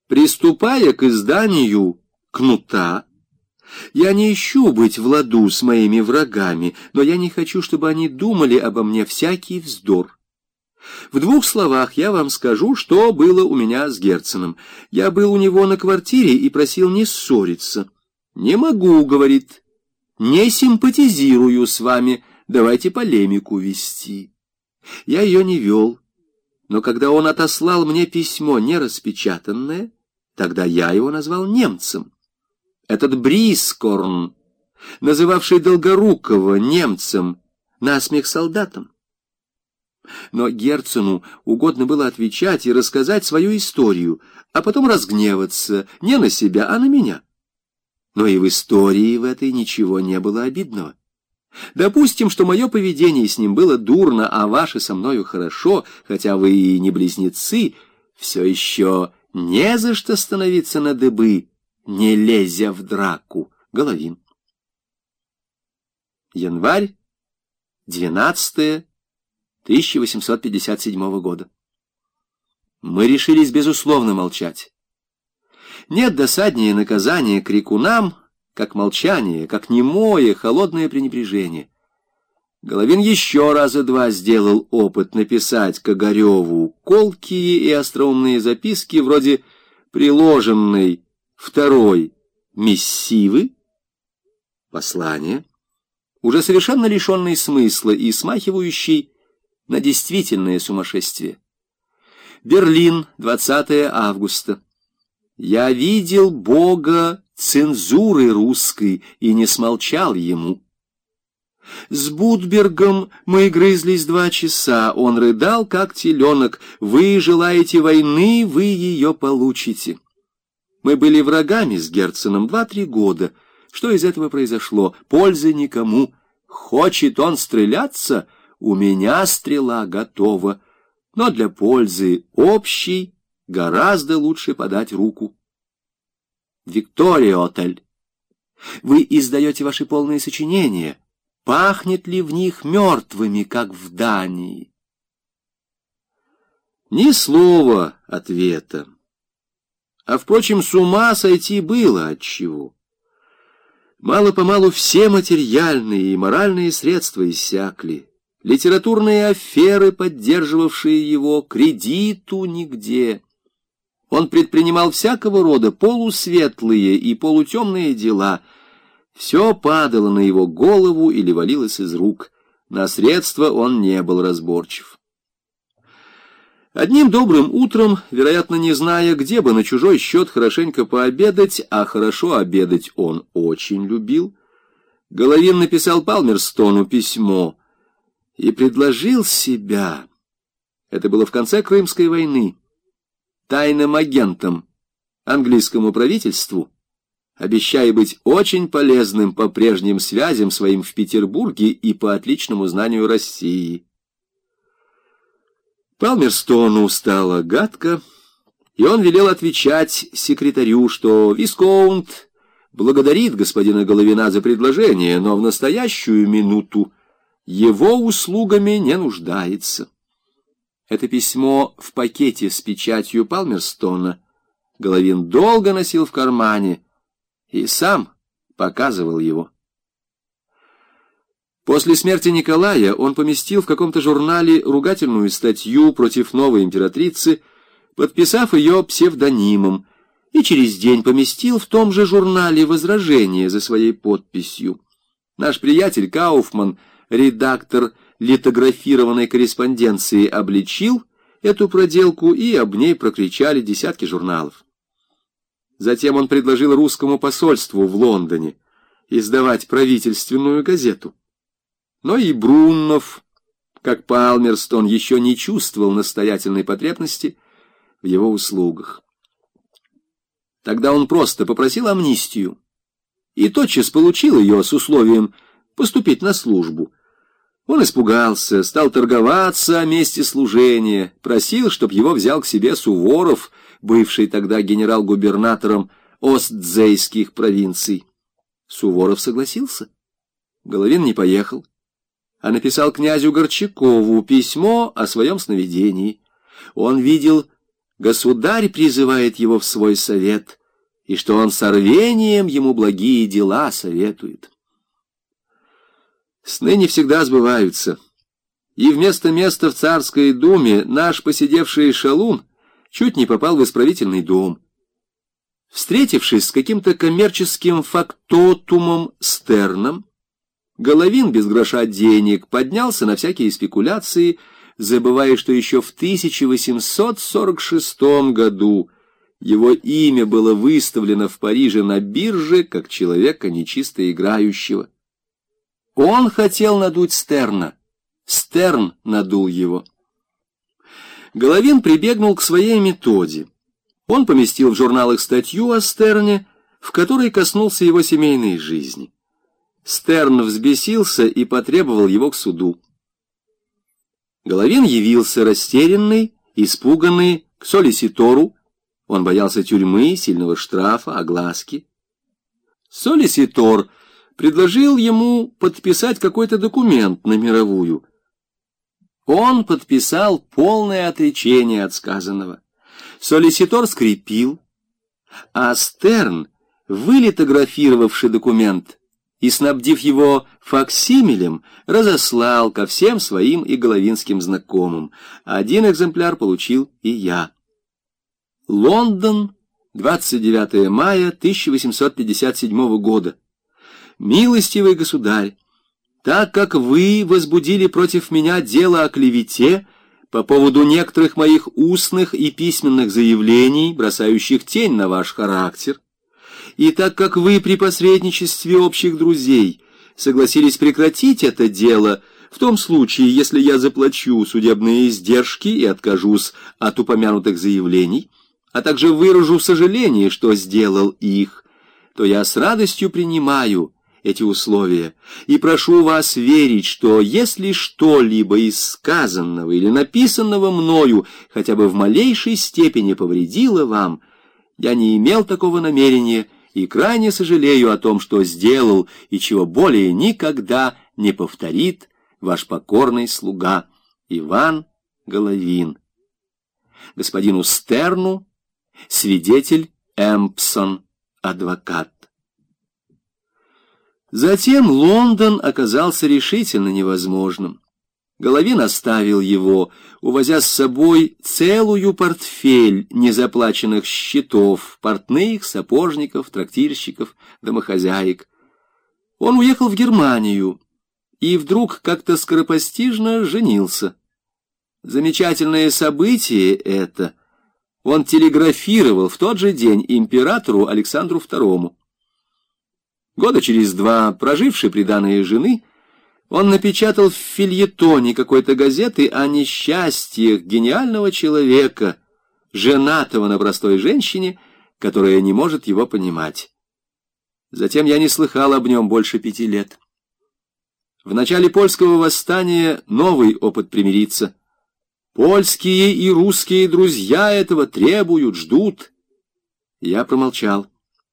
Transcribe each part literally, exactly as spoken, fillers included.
Приступая к изданию «Кнута», я не ищу быть в ладу с моими врагами, но я не хочу, чтобы они думали обо мне всякий вздор. В двух словах я вам скажу, что было у меня с Герценом. Я был у него на квартире и просил не ссориться. «Не могу», — говорит, — «не симпатизирую с вами, давайте полемику вести». Я ее не вел, но когда он отослал мне письмо нераспечатанное, тогда я его назвал немцем. Этот Брискорн, называвший Долгорукова немцем, насмех солдатам. Но Герцену угодно было отвечать и рассказать свою историю, а потом разгневаться не на себя, а на меня. Но и в истории в этой ничего не было обидного. Допустим, что мое поведение с ним было дурно, а ваше со мною хорошо, хотя вы и не близнецы, все еще не за что становиться на дыбы, не лезя в драку. Головин. Январь, двенадцатое, тысяча восемьсот пятьдесят седьмого года. Мы решились безусловно молчать. Нет досаднее наказания крикунам, как молчание, как немое, холодное пренебрежение. Головин еще раза два сделал опыт написать к Огареву колкие и остроумные записки вроде приложенной второй миссивы, послания, уже совершенно лишенной смысла и смахивающей на действительное сумасшествие. Берлин, двадцатое августа. Я видел Бога цензуры русской и не смолчал ему. С Будбергом мы грызлись два часа, он рыдал, как теленок. Вы желаете войны, вы ее получите. Мы были врагами с Герценом два-три года. Что из этого произошло? Пользы никому. Хочет он стреляться? У меня стрела готова. Но для пользы общей гораздо лучше подать руку. Виктория Отель. Вы издаете ваши полные сочинения. Пахнет ли в них мертвыми, как в Дании? Ни слова ответа. А, впрочем, с ума сойти было отчего. Мало-помалу все материальные и моральные средства иссякли. Литературные аферы, поддерживавшие его, кредиту нигде. Он предпринимал всякого рода полусветлые и полутемные дела. Все падало на его голову или валилось из рук. На средства он не был разборчив. Одним добрым утром, вероятно, не зная, где бы на чужой счет хорошенько пообедать, а хорошо обедать он очень любил, Головин написал Палмерстону письмо и предложил себя, это было в конце Крымской войны, тайным агентом английскому правительству, обещая быть очень полезным по прежним связям своим в Петербурге и по отличному знанию России. Палмерстону стало гадко, и он велел отвечать секретарю, что Висконт благодарит господина Головина за предложение, но в настоящую минуту его услугами не нуждается. Это письмо в пакете с печатью Палмерстона Головин долго носил в кармане и сам показывал его. После смерти Николая он поместил в каком-то журнале ругательную статью против новой императрицы, подписав ее псевдонимом, и через день поместил в том же журнале возражение за своей подписью. Наш приятель Кауфман, редактор литографированной корреспонденции, обличил эту проделку, и об ней прокричали десятки журналов. Затем он предложил русскому посольству в Лондоне издавать правительственную газету. Но и Бруннов, как Палмерстон, еще не чувствовал настоятельной потребности в его услугах. Тогда он просто попросил амнистию и тотчас получил ее с условием поступить на службу. Он испугался, стал торговаться о месте служения, просил, чтоб его взял к себе Суворов, бывший тогда генерал-губернатором Остзейских провинций. Суворов согласился. Головин не поехал, а написал князю Горчакову письмо о своем сновидении. Он видел государь призывает его в свой совет, и что он с рвением ему благие дела советует. Сны не всегда сбываются, и вместо места в царской думе наш поседевший шалун чуть не попал в исправительный дом. Встретившись с каким-то коммерческим фактотумом Стерном, Головин без гроша денег поднялся на всякие спекуляции, забывая, что еще в тысяча восемьсот сорок шестом году его имя было выставлено в Париже на бирже как человека нечисто играющего. Он хотел надуть Стерна, Стерн надул его. Головин прибегнул к своей методе. Он поместил в журналах статью о Стерне, в которой коснулся его семейной жизни. Стерн взбесился и потребовал его к суду. Головин явился растерянный, испуганный, к солиситору. Он боялся тюрьмы, сильного штрафа, огласки. Солиситор предложил ему подписать какой-то документ на мировую. Он подписал полное отречение от сказанного. Солиситор скрепил, а Стерн, вылитографировавший документ и снабдив его факсимилем, разослал ко всем своим и головинским знакомым. Один экземпляр получил и я. Лондон, двадцать девятое мая тысяча восемьсот пятьдесят седьмого года. Милостивый государь, так как вы возбудили против меня дело о клевете по поводу некоторых моих устных и письменных заявлений, бросающих тень на ваш характер, и так как вы при посредничестве общих друзей согласились прекратить это дело в том случае, если я заплачу судебные издержки и откажусь от упомянутых заявлений, а также выражу сожаление, что сделал их, то я с радостью принимаю эти условия и прошу вас верить, что если что-либо из сказанного или написанного мною хотя бы в малейшей степени повредило вам, я не имел такого намерения и крайне сожалею о том, что сделал и чего более никогда не повторит ваш покорный слуга Иван Головин. Господину Стерну, свидетель Эмпсон, адвокат. Затем Лондон оказался решительно невозможным. Головин оставил его, увозя с собой целую портфель незаплаченных счетов, портных, сапожников, трактирщиков, домохозяек. Он уехал в Германию и вдруг как-то скоропостижно женился. Замечательное событие это он телеграфировал в тот же день императору Александру второму. Года через два, проживший приданое жены, он напечатал в фельетоне какой-то газеты о несчастьях гениального человека, женатого на простой женщине, которая не может его понимать. Затем я не слыхал об нем больше пяти лет. В начале польского восстания новый опыт примириться. Польские и русские друзья этого требуют, ждут. Я промолчал.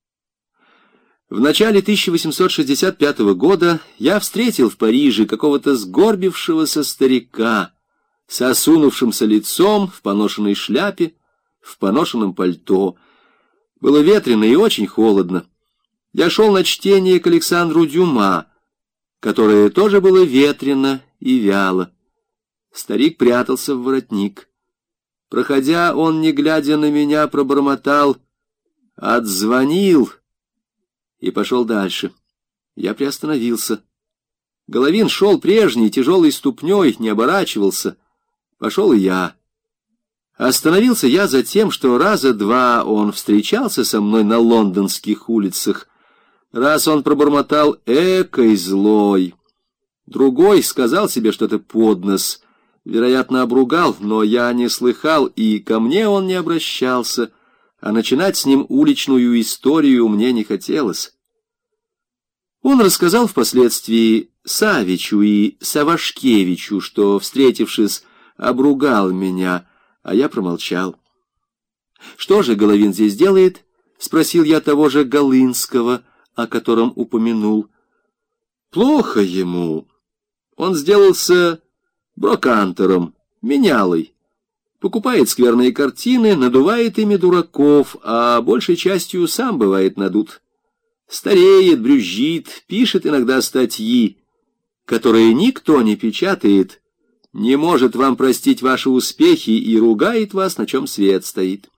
В начале тысяча восемьсот шестьдесят пятого года я встретил в Париже какого-то сгорбившегося старика с осунувшимся лицом, в поношенной шляпе, в поношенном пальто. Было ветрено и очень холодно. Я шел на чтение к Александру Дюма, которое тоже было ветрено и вяло. Старик прятался в воротник. Проходя, он, не глядя на меня, пробормотал «Отзвонил» и пошел дальше. Я приостановился. Головин шел прежней, тяжелой ступней, не оборачивался. Пошел и я. Остановился я за тем, что раза два он встречался со мной на лондонских улицах. Раз он пробормотал «экой злой», другой сказал себе что-то под нос, вероятно, обругал, но я не слыхал, и ко мне он не обращался, а начинать с ним уличную историю мне не хотелось. Он рассказал впоследствии Савичу и Савашкевичу, что, встретившись, обругал меня, а я промолчал. «Что же Головин здесь делает?» — спросил я того же Голынского, о котором упомянул. «Плохо ему. Он сделался брокантером, менялой. покупает скверные картины, надувает ими дураков, а большей частью сам бывает надут. Стареет, брюзжит, пишет иногда статьи, которые никто не печатает, не может вам простить ваши успехи и ругает вас, на чем свет стоит.